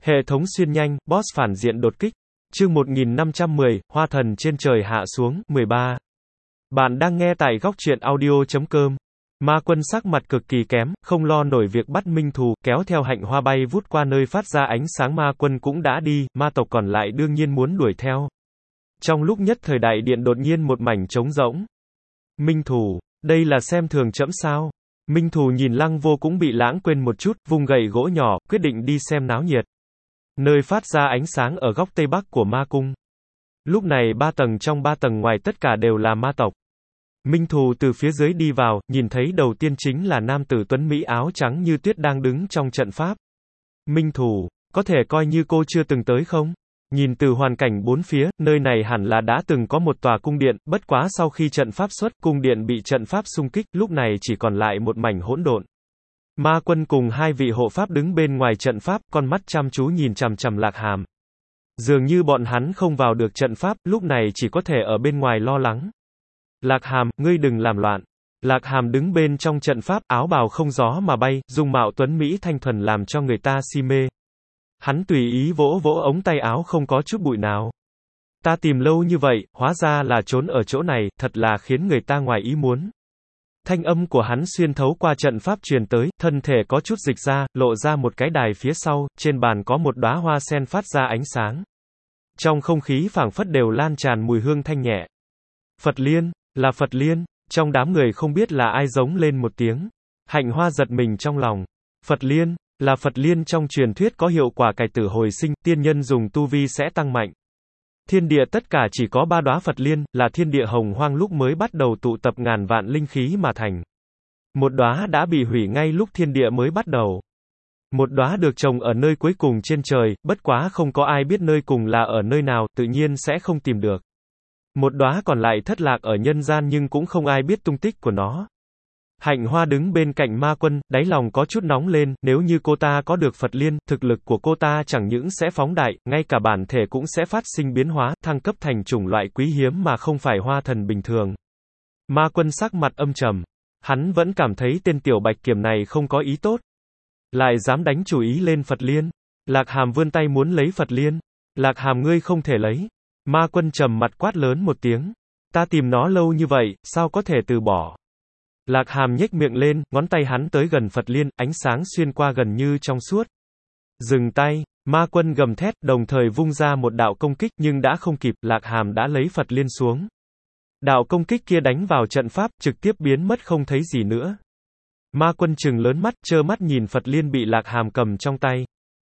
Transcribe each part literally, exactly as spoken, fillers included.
Hệ thống xuyên nhanh, boss phản diện đột kích. Chương một nghìn năm trăm mười, Hoa thần trên trời hạ xuống, mười ba. Bạn đang nghe tại góc truyện audio chấm com. Ma Quân sắc mặt cực kỳ kém, không lo nổi việc bắt Minh Thù, kéo theo Hạnh Hoa bay vút qua nơi phát ra ánh sáng. Ma Quân cũng đã đi, ma tộc còn lại đương nhiên muốn đuổi theo. Trong lúc nhất thời đại điện đột nhiên một mảnh trống rỗng. Minh Thù, đây là xem thường trẫm sao? Minh Thù nhìn Lăng Vô cũng bị lãng quên một chút, vung gậy gỗ nhỏ, quyết định đi xem náo nhiệt. Nơi phát ra ánh sáng ở góc tây bắc của ma cung. Lúc này ba tầng trong ba tầng ngoài tất cả đều là ma tộc. Minh Thù từ phía dưới đi vào, nhìn thấy đầu tiên chính là nam tử tuấn Mỹ áo trắng như tuyết đang đứng trong trận pháp. Minh Thù, có thể coi như cô chưa từng tới không? Nhìn từ hoàn cảnh bốn phía, nơi này hẳn là đã từng có một tòa cung điện, bất quá sau khi trận pháp xuất, cung điện bị trận pháp xung kích, lúc này chỉ còn lại một mảnh hỗn độn. Ma Quân cùng hai vị hộ pháp đứng bên ngoài trận pháp, con mắt chăm chú nhìn chằm chằm Lạc Hàm. Dường như bọn hắn không vào được trận pháp, lúc này chỉ có thể ở bên ngoài lo lắng. Lạc Hàm, ngươi đừng làm loạn. Lạc Hàm đứng bên trong trận pháp, áo bào không gió mà bay, dung mạo tuấn Mỹ thanh thuần làm cho người ta si mê. Hắn tùy ý vỗ vỗ ống tay áo không có chút bụi nào. Ta tìm lâu như vậy, hóa ra là trốn ở chỗ này, thật là khiến người ta ngoài ý muốn. Thanh âm của hắn xuyên thấu qua trận pháp truyền tới, thân thể có chút dịch ra, lộ ra một cái đài phía sau, trên bàn có một đóa hoa sen phát ra ánh sáng. Trong không khí phảng phất đều lan tràn mùi hương thanh nhẹ. Phật Liên, là Phật Liên, trong đám người không biết là ai giống lên một tiếng. Hạnh Hoa giật mình trong lòng. Phật Liên, là Phật Liên trong truyền thuyết có hiệu quả cải tử hồi sinh, tiên nhân dùng tu vi sẽ tăng mạnh. Thiên địa tất cả chỉ có ba đóa Phật Liên, là thiên địa hồng hoang lúc mới bắt đầu tụ tập ngàn vạn linh khí mà thành. Một đóa đã bị hủy ngay lúc thiên địa mới bắt đầu. Một đóa được trồng ở nơi cuối cùng trên trời, bất quá không có ai biết nơi cùng là ở nơi nào, tự nhiên sẽ không tìm được. Một đóa còn lại thất lạc ở nhân gian nhưng cũng không ai biết tung tích của nó. Hạnh Hoa đứng bên cạnh Ma Quân, đáy lòng có chút nóng lên, nếu như cô ta có được Phật Liên, thực lực của cô ta chẳng những sẽ phóng đại, ngay cả bản thể cũng sẽ phát sinh biến hóa, thăng cấp thành chủng loại quý hiếm mà không phải hoa thần bình thường. Ma Quân sắc mặt âm trầm. Hắn vẫn cảm thấy tên tiểu bạch kiểm này không có ý tốt. Lại dám đánh chủ ý lên Phật Liên. Lạc Hàm vươn tay muốn lấy Phật Liên. Lạc Hàm ngươi không thể lấy. Ma Quân trầm mặt quát lớn một tiếng. Ta tìm nó lâu như vậy, sao có thể từ bỏ? Lạc Hàm nhếch miệng lên, ngón tay hắn tới gần Phật Liên, ánh sáng xuyên qua gần như trong suốt. Dừng tay, Ma Quân gầm thét, đồng thời vung ra một đạo công kích nhưng đã không kịp, Lạc Hàm đã lấy Phật Liên xuống. Đạo công kích kia đánh vào trận pháp, trực tiếp biến mất không thấy gì nữa. Ma Quân trừng lớn mắt, trơ mắt nhìn Phật Liên bị Lạc Hàm cầm trong tay.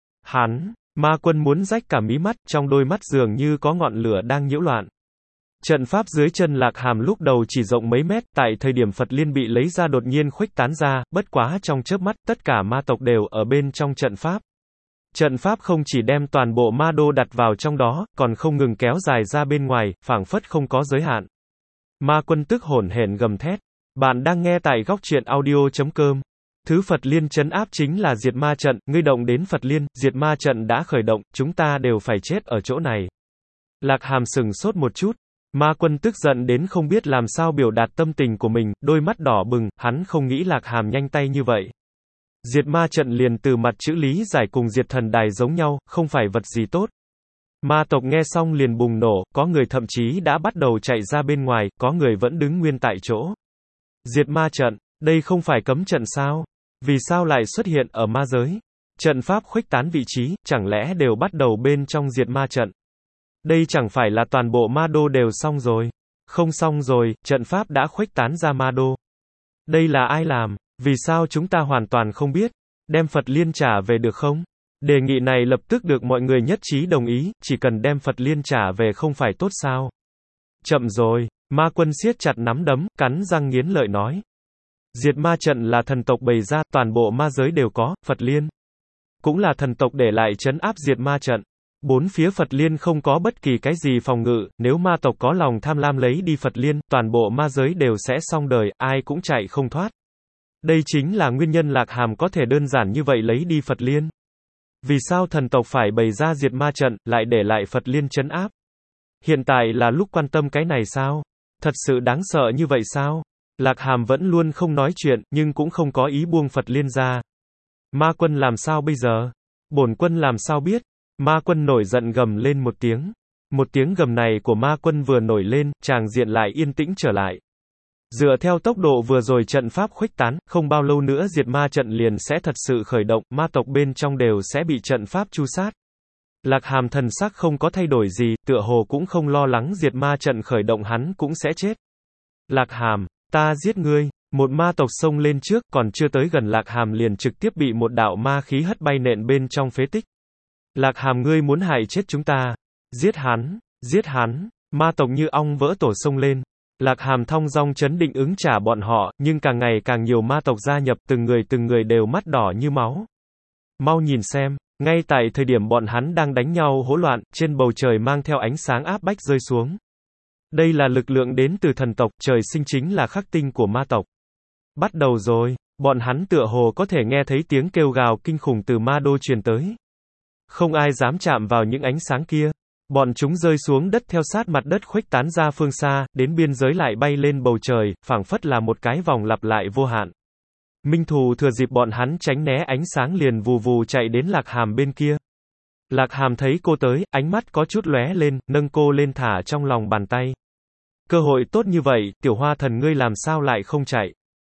Hắn, Ma Quân muốn rách cả mí mắt, trong đôi mắt dường như có ngọn lửa đang nhiễu loạn. Trận pháp dưới chân Lạc Hàm lúc đầu chỉ rộng mấy mét, tại thời điểm Phật Liên bị lấy ra đột nhiên khuếch tán ra, bất quá trong chớp mắt, tất cả ma tộc đều ở bên trong trận pháp. Trận pháp không chỉ đem toàn bộ ma đô đặt vào trong đó, còn không ngừng kéo dài ra bên ngoài, phảng phất không có giới hạn. Ma Quân tức hổn hển gầm thét. Bạn đang nghe tại góc truyện audio chấm com. Thứ Phật Liên trấn áp chính là diệt ma trận, ngươi động đến Phật Liên, diệt ma trận đã khởi động, chúng ta đều phải chết ở chỗ này. Lạc Hàm sừng sốt một chút. Ma Quân tức giận đến không biết làm sao biểu đạt tâm tình của mình, đôi mắt đỏ bừng, hắn không nghĩ Lạc Hàm nhanh tay như vậy. Diệt ma trận liền từ mặt chữ lý giải cùng diệt thần đài giống nhau, không phải vật gì tốt. Ma tộc nghe xong liền bùng nổ, có người thậm chí đã bắt đầu chạy ra bên ngoài, có người vẫn đứng nguyên tại chỗ. Diệt ma trận, đây không phải cấm trận sao? Vì sao lại xuất hiện ở ma giới? Trận pháp khuếch tán vị trí, chẳng lẽ đều bắt đầu bên trong diệt ma trận? Đây chẳng phải là toàn bộ ma đô đều xong rồi. Không xong rồi, trận pháp đã khuếch tán ra ma đô. Đây là ai làm? Vì sao chúng ta hoàn toàn không biết? Đem Phật Liên trả về được không? Đề nghị này lập tức được mọi người nhất trí đồng ý, chỉ cần đem Phật Liên trả về không phải tốt sao? Chậm rồi, Ma Quân siết chặt nắm đấm, cắn răng nghiến lợi nói. Diệt ma trận là thần tộc bày ra, toàn bộ ma giới đều có, Phật Liên. Cũng là thần tộc để lại trấn áp diệt ma trận. Bốn phía Phật Liên không có bất kỳ cái gì phòng ngự, nếu ma tộc có lòng tham lam lấy đi Phật Liên, toàn bộ ma giới đều sẽ xong đời, ai cũng chạy không thoát. Đây chính là nguyên nhân Lạc Hàm có thể đơn giản như vậy lấy đi Phật Liên. Vì sao thần tộc phải bày ra diệt ma trận, lại để lại Phật Liên trấn áp? Hiện tại là lúc quan tâm cái này sao? Thật sự đáng sợ như vậy sao? Lạc Hàm vẫn luôn không nói chuyện, nhưng cũng không có ý buông Phật Liên ra. Ma Quân làm sao bây giờ? Bổn quân làm sao biết? Ma quân nổi giận gầm lên một tiếng. Một tiếng gầm này của ma quân vừa nổi lên, tràng diện lại yên tĩnh trở lại. Dựa theo tốc độ vừa rồi trận pháp khuếch tán, không bao lâu nữa diệt ma trận liền sẽ thật sự khởi động, ma tộc bên trong đều sẽ bị trận pháp tru sát. Lạc Hàm thần sắc không có thay đổi gì, tựa hồ cũng không lo lắng diệt ma trận khởi động hắn cũng sẽ chết. Lạc Hàm, ta giết ngươi. Một ma tộc xông lên trước, còn chưa tới gần Lạc Hàm liền trực tiếp bị một đạo ma khí hất bay nện bên trong phế tích. Lạc Hàm, ngươi muốn hại chết chúng ta. Giết hắn, giết hắn. Ma tộc như ong vỡ tổ xông lên. Lạc Hàm thong dong chấn định ứng trả bọn họ, nhưng càng ngày càng nhiều ma tộc gia nhập, từng người từng người đều mắt đỏ như máu. Mau nhìn xem, ngay tại thời điểm bọn hắn đang đánh nhau hỗn loạn, trên bầu trời mang theo ánh sáng áp bách rơi xuống. Đây là lực lượng đến từ thần tộc, trời sinh chính là khắc tinh của ma tộc. Bắt đầu rồi, bọn hắn tựa hồ có thể nghe thấy tiếng kêu gào kinh khủng từ ma đô truyền tới. Không ai dám chạm vào những ánh sáng kia. Bọn chúng rơi xuống đất theo sát mặt đất khuếch tán ra phương xa, đến biên giới lại bay lên bầu trời, phảng phất là một cái vòng lặp lại vô hạn. Minh Thù thừa dịp bọn hắn tránh né ánh sáng liền vù vù chạy đến Lạc Hàm bên kia. Lạc Hàm thấy cô tới, ánh mắt có chút lóe lên, nâng cô lên thả trong lòng bàn tay. Cơ hội tốt như vậy, tiểu hoa thần ngươi làm sao lại không chạy?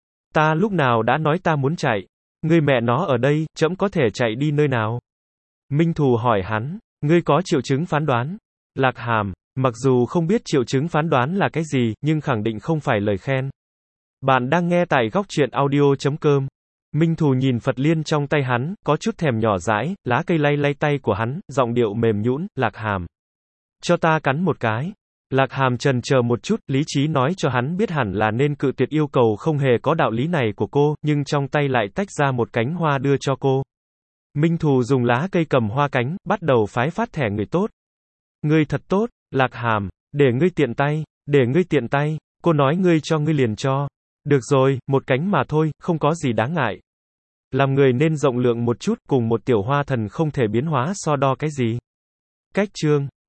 Ta lúc nào đã nói ta muốn chạy? Ngươi mẹ nó ở đây, trẫm có thể chạy đi nơi nào? Minh Thù hỏi hắn, ngươi có triệu chứng phán đoán? Lạc Hàm, mặc dù không biết triệu chứng phán đoán là cái gì, nhưng khẳng định không phải lời khen. Bạn đang nghe tại góc truyện audio chấm com. Minh Thù nhìn Phật Liên trong tay hắn, có chút thèm nhỏ dãi, lá cây lay lay tay của hắn, giọng điệu mềm nhũn, Lạc Hàm. Cho ta cắn một cái. Lạc Hàm chần chờ một chút, lý trí nói cho hắn biết hẳn là nên cự tuyệt yêu cầu không hề có đạo lý này của cô, nhưng trong tay lại tách ra một cánh hoa đưa cho cô. Minh Thù dùng lá cây cầm hoa cánh, bắt đầu phái phát thẻ người tốt. Ngươi thật tốt, Lạc Hàm, để ngươi tiện tay, để ngươi tiện tay, cô nói ngươi cho ngươi liền cho. Được rồi, một cánh mà thôi, không có gì đáng ngại. Làm người nên rộng lượng một chút, cùng một tiểu hoa thần không thể biến hóa so đo cái gì. Cách chương